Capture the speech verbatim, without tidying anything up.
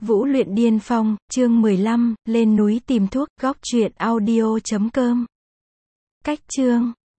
Vũ luyện điên phong, chương mười lăm, lên núi tìm thuốc, góc truyện audio chấm com. Cách chương